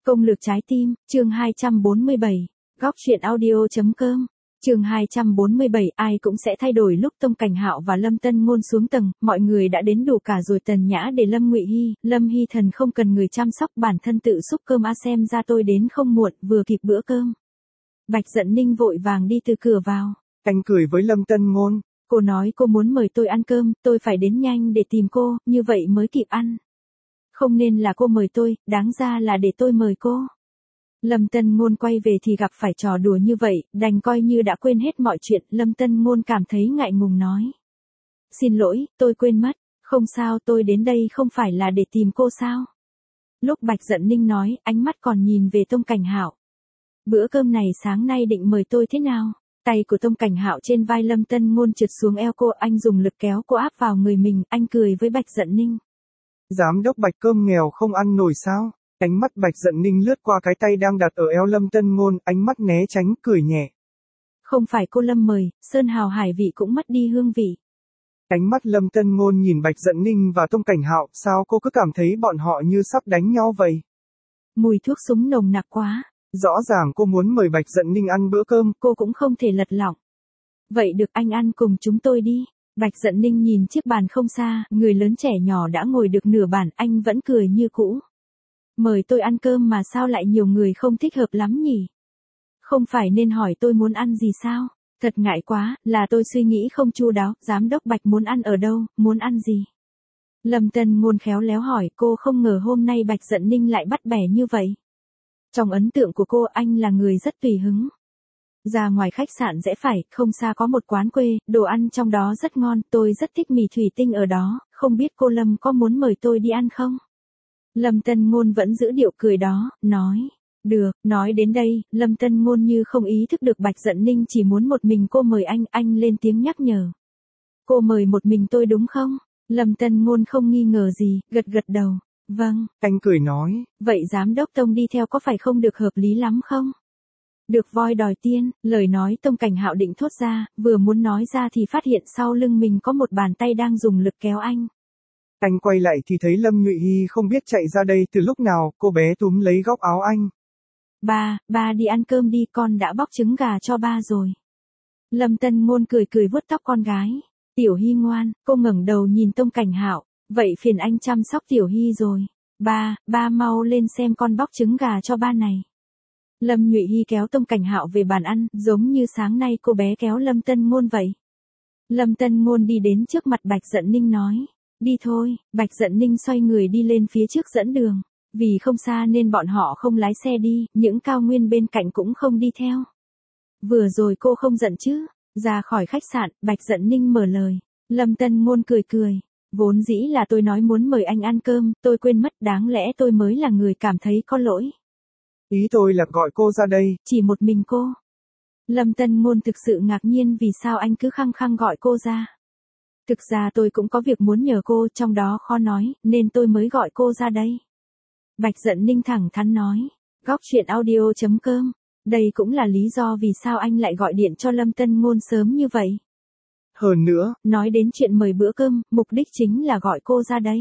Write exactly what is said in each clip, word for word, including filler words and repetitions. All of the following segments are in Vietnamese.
Công lược trái tim, chương hai trăm bốn mươi bảy, góc truyện audio.com. Chương hai trăm bốn mươi bảy, ai cũng sẽ thay đổi. Lúc Tông Cảnh Hạo và Lâm Tân Ngôn xuống tầng, mọi người đã đến đủ cả rồi. Tần Nhã để Lâm Ngụy Hi, Lâm Hi Thần không cần người chăm sóc, bản thân tự xúc cơm. A xem ra tôi đến không muộn, vừa kịp bữa cơm. Bạch Dận Ninh vội vàng đi từ cửa vào. Anh cười với Lâm Tân Ngôn. Cô nói cô muốn mời tôi ăn cơm, tôi phải đến nhanh để tìm cô, như vậy mới kịp ăn. Không nên là cô mời tôi, đáng ra là để tôi mời cô. Lâm Tân Ngôn quay về thì gặp phải trò đùa như vậy, đành coi như đã quên hết mọi chuyện. Lâm Tân Ngôn cảm thấy ngại ngùng nói. Xin lỗi, tôi quên mất, không sao, tôi đến đây không phải là để tìm cô sao. Lúc Bạch Dận Ninh nói, ánh mắt còn nhìn về Tông Cảnh Hạo. Bữa cơm này sáng nay định mời tôi thế nào? Tay của Tông Cảnh Hạo trên vai Lâm Tân Ngôn trượt xuống eo cô, anh dùng lực kéo cô áp vào người mình, anh cười với Bạch Dận Ninh. Giám đốc Bạch cơm nghèo không ăn nổi sao? Ánh mắt Bạch Dận Ninh lướt qua cái tay đang đặt ở eo Lâm Tân Ngôn, ánh mắt né tránh, cười nhẹ. Không phải cô Lâm mời, sơn hào hải vị cũng mất đi hương vị. Ánh mắt Lâm Tân Ngôn nhìn Bạch Dận Ninh và Tông Cảnh Hạo, sao cô cứ cảm thấy bọn họ như sắp đánh nhau vậy? Mùi thuốc súng nồng nặc quá. Rõ ràng cô muốn mời Bạch Dận Ninh ăn bữa cơm, cô cũng không thể lật lọng. Vậy được, anh ăn cùng chúng tôi đi. Bạch Dận Ninh nhìn chiếc bàn không xa, người lớn trẻ nhỏ đã ngồi được nửa bàn, anh vẫn cười như cũ. Mời tôi ăn cơm mà sao lại nhiều người không thích hợp lắm nhỉ? Không phải nên hỏi tôi muốn ăn gì sao? Thật ngại quá, là tôi suy nghĩ không chu đáo. Giám đốc Bạch muốn ăn ở đâu, muốn ăn gì? Lâm Tân Ngôn khéo léo hỏi, cô không ngờ hôm nay Bạch Dận Ninh lại bắt bẻ như vậy. Trong ấn tượng của cô, anh là người rất tùy hứng. Ra ngoài khách sạn rẽ phải, không xa có một quán quê, đồ ăn trong đó rất ngon, tôi rất thích mì thủy tinh ở đó, không biết cô Lâm có muốn mời tôi đi ăn không? Lâm Tân Ngôn vẫn giữ điệu cười đó, nói, được. Nói đến đây, Lâm Tân Ngôn như không ý thức được Bạch Dận Ninh chỉ muốn một mình cô mời anh, anh lên tiếng nhắc nhở. Cô mời một mình tôi đúng không? Lâm Tân Ngôn không nghi ngờ gì, gật gật đầu. Vâng, anh cười nói, vậy giám đốc Tông đi theo có phải không được hợp lý lắm không? Được voi đòi tiên, lời nói Tông Cảnh Hạo định thốt ra, vừa muốn nói ra thì phát hiện sau lưng mình có một bàn tay đang dùng lực kéo anh. Anh quay lại thì thấy Lâm Ngụy Hi không biết chạy ra đây từ lúc nào, cô bé túm lấy góc áo anh. Ba, ba đi ăn cơm đi, con đã bóc trứng gà cho ba rồi. Lâm Tân Ngôn cười cười vuốt tóc con gái. Tiểu Hi ngoan, cô ngẩng đầu nhìn Tông Cảnh Hạo. Vậy phiền anh chăm sóc Tiểu Hi rồi. Ba, ba mau lên xem con bóc trứng gà cho ba này. Lâm Ngụy Hi kéo Tông Cảnh Hạo về bàn ăn, giống như sáng nay cô bé kéo Lâm Tân Ngôn vậy. Lâm Tân Ngôn đi đến trước mặt Bạch Dận Ninh nói. Đi thôi. Bạch Dận Ninh xoay người đi lên phía trước dẫn đường. Vì không xa nên bọn họ không lái xe đi, những cao nguyên bên cạnh cũng không đi theo. Vừa rồi cô không giận chứ? Ra khỏi khách sạn, Bạch Dận Ninh mở lời. Lâm Tân Ngôn cười cười. Vốn dĩ là tôi nói muốn mời anh ăn cơm, tôi quên mất, đáng lẽ tôi mới là người cảm thấy có lỗi. Ý tôi là gọi cô ra đây. Chỉ một mình cô. Lâm Tân Ngôn thực sự ngạc nhiên vì sao anh cứ khăng khăng gọi cô ra. Thực ra tôi cũng có việc muốn nhờ cô, trong đó khó nói, nên tôi mới gọi cô ra đây. Bạch Dận Ninh thẳng thắn nói. Góc truyện audio.com. Đây cũng là lý do vì sao anh lại gọi điện cho Lâm Tân Ngôn sớm như vậy. Hơn nữa, nói đến chuyện mời bữa cơm, mục đích chính là gọi cô ra đây.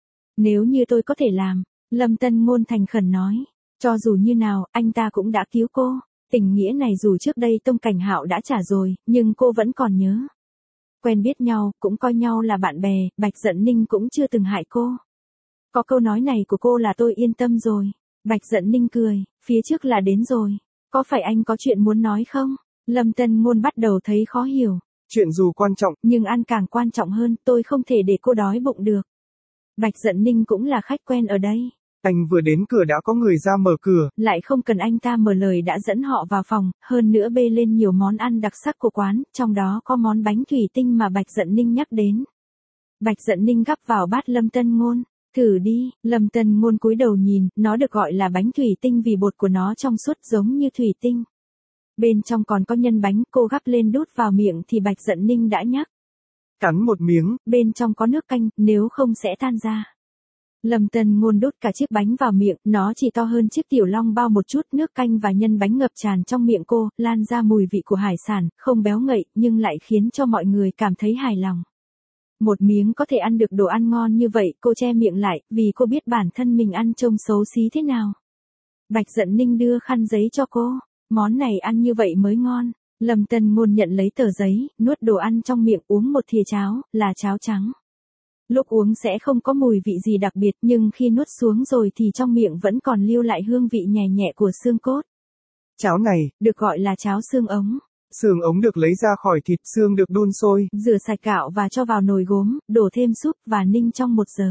Nếu như tôi có thể làm, Lâm Tân Ngôn thành khẩn nói. Cho dù như nào, anh ta cũng đã cứu cô. Tình nghĩa này dù trước đây Tông Cảnh Hạo đã trả rồi, nhưng cô vẫn còn nhớ. Quen biết nhau, cũng coi nhau là bạn bè, Bạch Dận Ninh cũng chưa từng hại cô. Có câu nói này của cô là tôi yên tâm rồi. Bạch Dận Ninh cười, phía trước là đến rồi. Có phải anh có chuyện muốn nói không? Lâm Tân Ngôn bắt đầu thấy khó hiểu. Chuyện dù quan trọng, nhưng ăn càng quan trọng hơn, tôi không thể để cô đói bụng được. Bạch Dận Ninh cũng là khách quen ở đây. Anh vừa đến cửa đã có người ra mở cửa, lại không cần anh ta mở lời đã dẫn họ vào phòng, hơn nữa bê lên nhiều món ăn đặc sắc của quán, trong đó có món bánh thủy tinh mà Bạch Dận Ninh nhắc đến. Bạch Dận Ninh gắp vào bát Lâm Tân Ngôn, thử đi. Lâm Tân Ngôn cúi đầu nhìn, nó được gọi là bánh thủy tinh vì bột của nó trong suốt giống như thủy tinh. Bên trong còn có nhân bánh, cô gắp lên đút vào miệng thì Bạch Dận Ninh đã nhắc. Cắn một miếng, bên trong có nước canh, nếu không sẽ tan ra. Lâm Tân Ngôn đút cả chiếc bánh vào miệng, nó chỉ to hơn chiếc tiểu long bao một chút, nước canh và nhân bánh ngập tràn trong miệng cô, lan ra mùi vị của hải sản, không béo ngậy, nhưng lại khiến cho mọi người cảm thấy hài lòng. Một miếng có thể ăn được đồ ăn ngon như vậy, cô che miệng lại, vì cô biết bản thân mình ăn trông xấu xí thế nào. Bạch Dận Ninh đưa khăn giấy cho cô. Món này ăn như vậy mới ngon. Lâm Tân Ngôn nhận lấy tờ giấy, nuốt đồ ăn trong miệng, uống một thìa cháo, là cháo trắng. Lúc uống sẽ không có mùi vị gì đặc biệt, nhưng khi nuốt xuống rồi thì trong miệng vẫn còn lưu lại hương vị nhẹ nhẹ của xương cốt. Cháo này, được gọi là cháo xương ống. Xương ống được lấy ra khỏi thịt, xương được đun sôi. Rửa sạch gạo và cho vào nồi gốm, đổ thêm súp và ninh trong một giờ.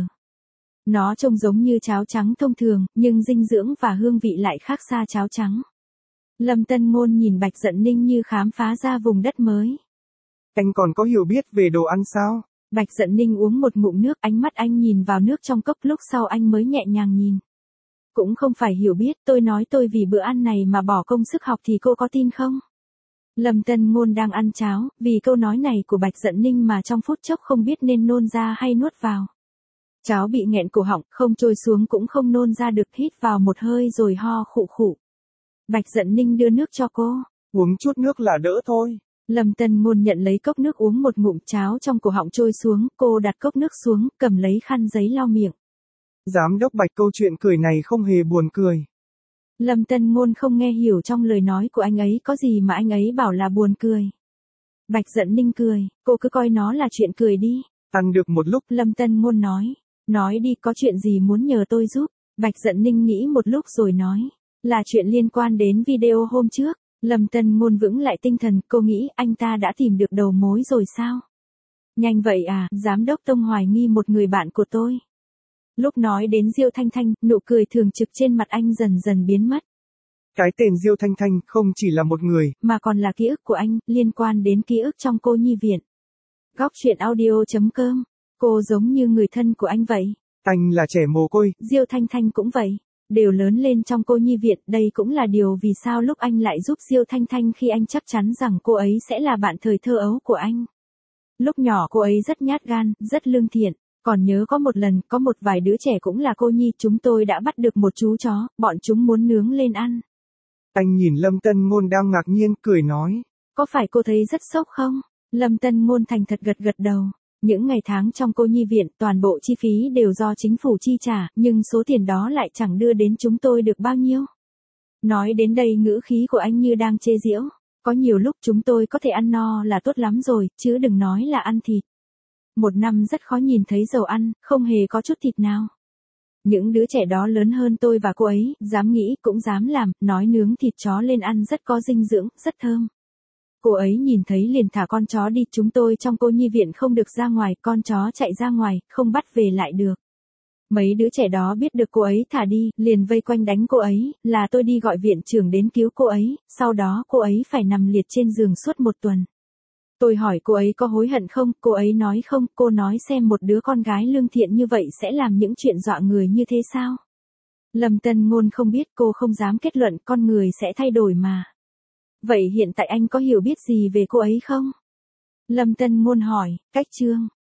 Nó trông giống như cháo trắng thông thường, nhưng dinh dưỡng và hương vị lại khác xa cháo trắng. Lâm Tân Ngôn nhìn Bạch Dận Ninh như khám phá ra vùng đất mới. Anh còn có hiểu biết về đồ ăn sao? Bạch Dận Ninh uống một ngụm nước, ánh mắt anh nhìn vào nước trong cốc, lúc sau anh mới nhẹ nhàng nhìn. Cũng không phải hiểu biết, tôi nói tôi vì bữa ăn này mà bỏ công sức học thì cô có tin không? Lâm Tân Ngôn đang ăn cháo, vì câu nói này của Bạch Dận Ninh mà trong phút chốc không biết nên nôn ra hay nuốt vào. Cháo bị nghẹn cổ họng, không trôi xuống cũng không nôn ra được, hít vào một hơi rồi ho khụ khụ. Bạch Dận Ninh đưa nước cho cô. Uống chút nước là đỡ thôi. Lâm Tân Ngôn nhận lấy cốc nước, uống một ngụm, cháo trong cổ họng trôi xuống, cô đặt cốc nước xuống, cầm lấy khăn giấy lau miệng. Giám đốc Bạch, câu chuyện cười này không hề buồn cười. Lâm Tân Ngôn không nghe hiểu trong lời nói của anh ấy có gì mà anh ấy bảo là buồn cười. Bạch Dận Ninh cười, cô cứ coi nó là chuyện cười đi. Ăn được một lúc, Lâm Tân Ngôn nói. Nói đi, có chuyện gì muốn nhờ tôi giúp? Bạch Dận Ninh nghĩ một lúc rồi nói. Là chuyện liên quan đến video hôm trước. Lâm Tân Ngôn vững lại tinh thần, cô nghĩ anh ta đã tìm được đầu mối rồi sao? Nhanh vậy à, giám đốc Tông hoài nghi một người bạn của tôi. Lúc nói đến Diêu Thanh Thanh, nụ cười thường trực trên mặt anh dần dần biến mất. Cái tên Diêu Thanh Thanh không chỉ là một người, mà còn là ký ức của anh, liên quan đến ký ức trong cô nhi viện. Góc truyện audio chấm com. Cô giống như người thân của anh vậy. Anh là trẻ mồ côi. Diêu Thanh Thanh cũng vậy. Đều lớn lên trong cô nhi viện, đây cũng là điều vì sao lúc anh lại giúp Diêu Thanh Thanh khi anh chắc chắn rằng cô ấy sẽ là bạn thời thơ ấu của anh. Lúc nhỏ cô ấy rất nhát gan, rất lương thiện. Còn nhớ có một lần, có một vài đứa trẻ cũng là cô nhi, chúng tôi đã bắt được một chú chó, bọn chúng muốn nướng lên ăn. Anh nhìn Lâm Tân Ngôn đang ngạc nhiên, cười nói. Có phải cô thấy rất sốc không? Lâm Tân Ngôn thành thật gật gật đầu. Những ngày tháng trong cô nhi viện, toàn bộ chi phí đều do chính phủ chi trả, nhưng số tiền đó lại chẳng đưa đến chúng tôi được bao nhiêu. Nói đến đây ngữ khí của anh như đang chê giễu. Có nhiều lúc chúng tôi có thể ăn no là tốt lắm rồi, chứ đừng nói là ăn thịt. Một năm rất khó nhìn thấy dầu ăn, không hề có chút thịt nào. Những đứa trẻ đó lớn hơn tôi và cô ấy, dám nghĩ cũng dám làm, nói nướng thịt chó lên ăn rất có dinh dưỡng, rất thơm. Cô ấy nhìn thấy liền thả con chó đi, chúng tôi trong cô nhi viện không được ra ngoài, con chó chạy ra ngoài, không bắt về lại được. Mấy đứa trẻ đó biết được cô ấy thả đi, liền vây quanh đánh cô ấy, là tôi đi gọi viện trưởng đến cứu cô ấy, sau đó cô ấy phải nằm liệt trên giường suốt một tuần. Tôi hỏi cô ấy có hối hận không, cô ấy nói không, cô nói xem một đứa con gái lương thiện như vậy sẽ làm những chuyện dọa người như thế sao? Lâm Tân Ngôn không biết, cô không dám kết luận, con người sẽ thay đổi mà. Vậy hiện tại anh có hiểu biết gì về cô ấy không? Lâm Tân Ngôn hỏi, cách chương.